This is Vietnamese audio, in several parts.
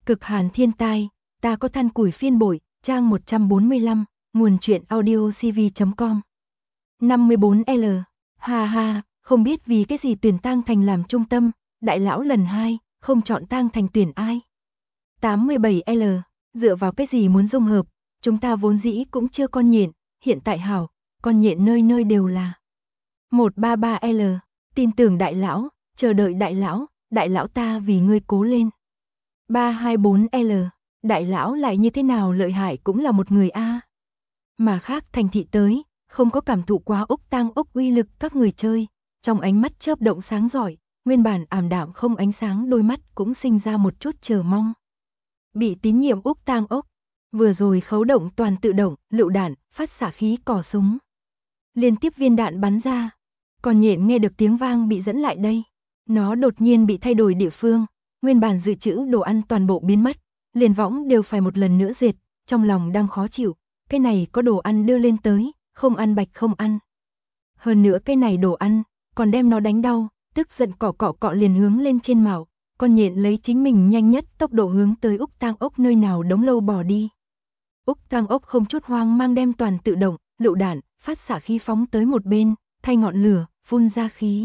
Cực hàn thiên tai, ta có than củi phiên bội, trang 145, nguồn truyện audiocv.com. 54L, ha ha, không biết vì cái gì tuyển Tang Thành làm trung tâm, đại lão lần 2, không chọn Tang Thành tuyển ai. 87L, dựa vào cái gì muốn dung hợp, chúng ta vốn dĩ cũng chưa con nhện, hiện tại hảo, con nhện nơi nơi đều là. 133L, tin tưởng đại lão, chờ đợi đại lão ta vì ngươi cố lên. 324L, đại lão lại như thế nào lợi hại cũng là một người a. Mà khác thành thị tới, không có cảm thụ quá Úc Tang Ốc uy lực các người chơi, trong ánh mắt chớp động sáng giỏi, nguyên bản ảm đạm không ánh sáng đôi mắt cũng sinh ra một chút chờ mong. Bị tín nhiệm Úc Tang Ốc, vừa rồi khấu động toàn tự động, lựu đạn, phát xạ khí cò súng. Liên tiếp viên đạn bắn ra, còn nhện nghe được tiếng vang bị dẫn lại đây. Nó đột nhiên bị thay đổi địa phương, nguyên bản dự trữ đồ ăn toàn bộ biến mất, liền võng đều phải một lần nữa dệt, trong lòng đang khó chịu, cái này có đồ ăn đưa lên tới, không ăn bạch không ăn. Hơn nữa cái này đồ ăn, còn đem nó đánh đau, tức giận cọ liền hướng lên trên mạo, con nhện lấy chính mình nhanh nhất tốc độ hướng tới Úc Tang Ốc nơi nào đống lâu bỏ đi. Úc Tang Ốc không chút hoang mang đem toàn tự động, lựu đạn, phát xạ khí phóng tới một bên, thay ngọn lửa, phun ra khí.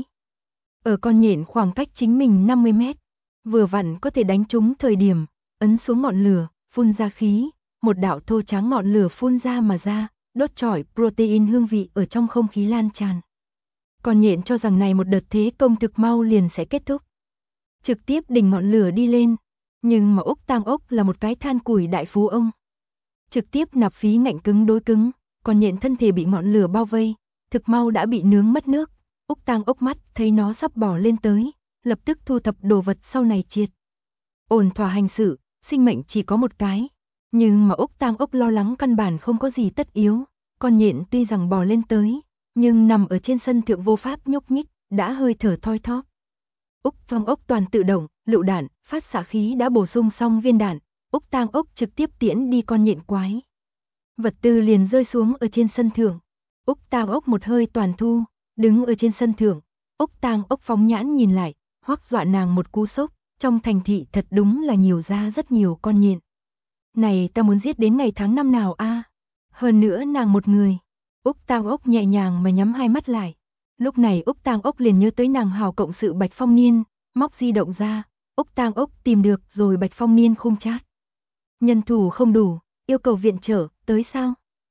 Ở con nhện khoảng cách chính mình 50 mét, vừa vặn có thể đánh trúng thời điểm, ấn xuống ngọn lửa, phun ra khí, một đạo thô trắng ngọn lửa phun ra mà ra, đốt chọi protein hương vị ở trong không khí lan tràn. Con nhện cho rằng này một đợt thế công thực mau liền sẽ kết thúc. Trực tiếp đỉnh ngọn lửa đi lên, nhưng mà Úc Tang Ốc là một cái than củi đại phú ông. Trực tiếp nạp phí ngạnh cứng đối cứng, con nhện thân thể bị ngọn lửa bao vây, thực mau đã bị nướng mất nước. Úc Tang Ốc mắt thấy nó sắp bỏ lên tới, lập tức thu thập đồ vật sau này triệt. Ổn thỏa hành sự, sinh mệnh chỉ có một cái. Nhưng mà Úc Tang Ốc lo lắng căn bản không có gì tất yếu. Con nhện tuy rằng bò lên tới, nhưng nằm ở trên sân thượng vô pháp nhúc nhích, đã hơi thở thoi thóp. Úc Tang Ốc toàn tự động, lựu đạn, phát xạ khí đã bổ sung xong viên đạn. Úc Tang Ốc trực tiếp tiễn đi con nhện quái. Vật tư liền rơi xuống ở trên sân thượng. Úc Tang Ốc một hơi toàn thu, đứng ở trên sân thượng. Úc Tang Ốc phóng nhãn nhìn lại, hoắc dọa nàng một cú sốc, trong thành thị thật đúng là nhiều ra rất nhiều con nhện. Này ta muốn giết đến ngày tháng năm nào a? Hơn nữa nàng một người. Úc Tang Ốc nhẹ nhàng mà nhắm hai mắt lại. Lúc này Úc Tang Ốc liền nhớ tới nàng hào cộng sự Bạch Phong Niên, móc di động ra, Úc Tang Ốc tìm được rồi Bạch Phong Niên khung chat. Nhân thủ không đủ, yêu cầu viện trợ, tới sao?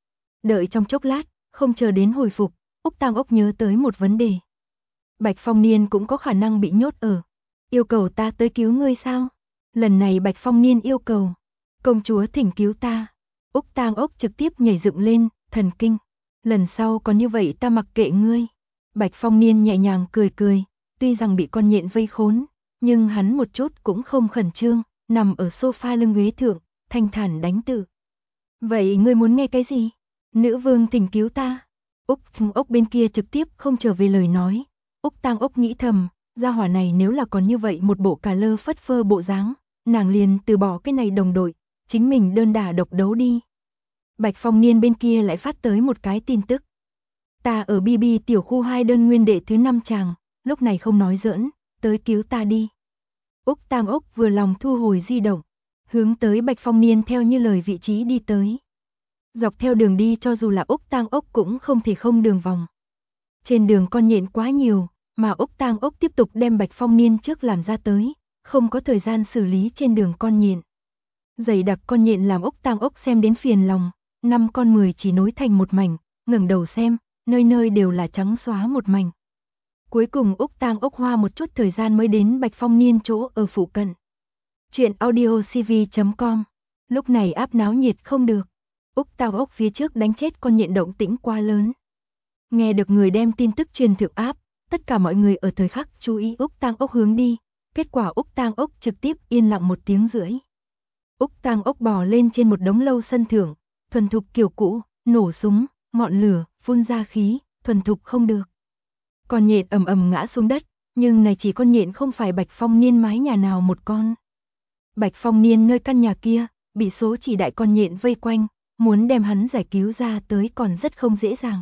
Đợi trong chốc lát, không chờ đến hồi phục, Úc Tang Ốc nhớ tới một vấn đề. Bạch Phong Niên cũng có khả năng bị nhốt ở. Yêu cầu ta tới cứu ngươi sao? Lần này Bạch Phong Niên yêu cầu. Công chúa thỉnh cứu ta. Úc Tang Ốc trực tiếp nhảy dựng lên, thần kinh. Lần sau còn như vậy ta mặc kệ ngươi. Bạch Phong Niên nhẹ nhàng cười cười, tuy rằng bị con nhện vây khốn, nhưng hắn một chút cũng không khẩn trương, nằm ở sofa lưng ghế thượng, thanh thản đánh tự. Vậy ngươi muốn nghe cái gì? Nữ vương thỉnh cứu ta. Úc Tang Ốc bên kia trực tiếp không trở về lời nói. Úc Tang Ốc nghĩ thầm, gia hỏa này nếu là còn như vậy một bộ cà lơ phất phơ bộ dáng, nàng liền từ bỏ cái này đồng đội, chính mình đơn đả độc đấu đi. Bạch Phong Niên bên kia lại phát tới một cái tin tức. Ta ở BB tiểu khu 2 đơn nguyên đệ thứ 5 tràng, lúc này không nói giỡn, tới cứu ta đi. Úc Tang Ốc vừa lòng thu hồi di động, hướng tới Bạch Phong Niên theo như lời vị trí đi tới. Dọc theo đường đi cho dù là Úc Tang Ốc cũng không thể không đường vòng. Trên đường con nhện quá nhiều, mà Úc Tang Ốc tiếp tục đem Bạch Phong Niên trước làm ra tới, không có thời gian xử lý trên đường con nhện. Dày đặc con nhện làm Úc Tang Ốc xem đến phiền lòng, 5 con 10 chỉ nối thành một mảnh, ngẩng đầu xem, nơi nơi đều là trắng xóa một mảnh. Cuối cùng Úc Tang Ốc hoa một chút thời gian mới đến Bạch Phong Niên chỗ ở phụ cận. Chuyện audiocv.com. Lúc này áp náo nhiệt không được. Úc Tang Ốc phía trước đánh chết con nhện động tĩnh quá lớn. Nghe được người đem tin tức truyền thượng áp, tất cả mọi người ở thời khắc chú ý Úc Tang Ốc hướng đi. Kết quả Úc Tang Ốc trực tiếp yên lặng 1 tiếng rưỡi. Úc Tang Ốc bò lên trên một đống lâu sân thượng, thuần thục kiểu cũ, nổ súng, ngọn lửa, phun ra khí, thuần thục không được. Con nhện ầm ầm ngã xuống đất, nhưng này chỉ con nhện không phải Bạch Phong Niên mái nhà nào một con. Bạch Phong Niên nơi căn nhà kia, bị số chỉ đại con nhện vây quanh, muốn đem hắn giải cứu ra tới còn rất không dễ dàng.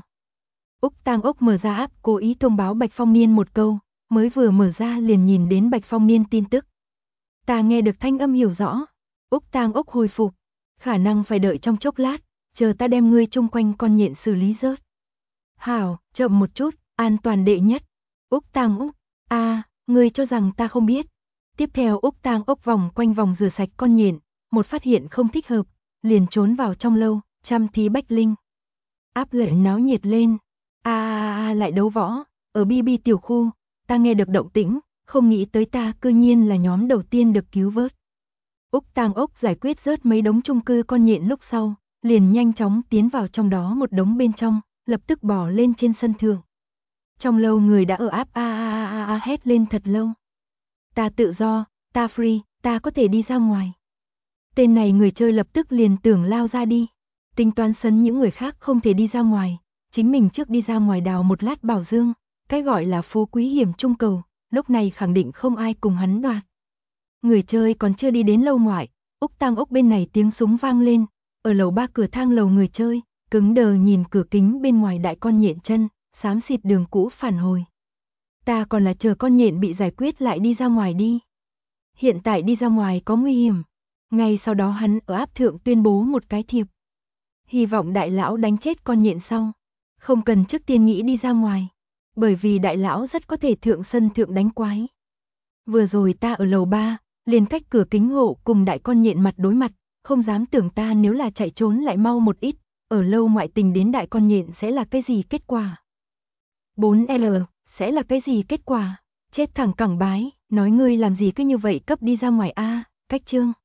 Úc Tang Ốc mở ra app cố ý thông báo Bạch Phong Niên một câu, mới vừa mở ra liền nhìn đến Bạch Phong Niên tin tức. Ta nghe được thanh âm hiểu rõ, Úc Tang Úc hồi phục. Khả năng phải đợi trong chốc lát, chờ ta đem ngươi chung quanh con nhện xử lý rớt. Hảo, chậm một chút, an toàn đệ nhất. Úc Tang Úc, ngươi cho rằng ta không biết. Tiếp theo Úc Tang Úc vòng quanh vòng rửa sạch con nhện, một phát hiện không thích hợp, liền trốn vào trong lâu, chăm thí bách linh. Áp lệ náo nhiệt lên. Lại đấu võ, ở BB tiểu khu, ta nghe được động tĩnh, không nghĩ tới ta cư nhiên là nhóm đầu tiên được cứu vớt. Úc Tang Úc giải quyết rớt mấy đống chung cư con nhện lúc sau, liền nhanh chóng tiến vào trong đó một đống bên trong, lập tức bò lên trên sân thượng. Trong lâu người đã ở áp hét lên thật lâu. Ta tự do, ta free, ta có thể đi ra ngoài. Tên này người chơi lập tức liền tưởng lao ra đi, tính toán sấn những người khác không thể đi ra ngoài, chính mình trước đi ra ngoài đào một lát bảo dương, cái gọi là phú quý hiểm trung cầu, lúc này khẳng định không ai cùng hắn đoạt. Người chơi còn chưa đi đến lâu ngoại, Úc Tang Úc bên này tiếng súng vang lên, ở lầu 3 cửa thang lầu người chơi, cứng đờ nhìn cửa kính bên ngoài đại con nhện chân, xám xịt đường cũ phản hồi. Ta còn là chờ con nhện bị giải quyết lại đi ra ngoài đi. Hiện tại đi ra ngoài có nguy hiểm. Ngay sau đó hắn ở áp thượng tuyên bố một cái thiệp. Hy vọng đại lão đánh chết con nhện sau. Không cần trước tiên nghĩ đi ra ngoài. Bởi vì đại lão rất có thể thượng sân thượng đánh quái. Vừa rồi ta ở lầu 3, liền cách cửa kính hộ cùng đại con nhện mặt đối mặt. Không dám tưởng ta nếu là chạy trốn lại mau một ít. Ở lâu ngoại tình đến đại con nhện sẽ là cái gì kết quả? 4L, sẽ là cái gì kết quả? Chết thẳng cẳng bái, nói ngươi làm gì cứ như vậy cấp đi ra ngoài a, cách chương.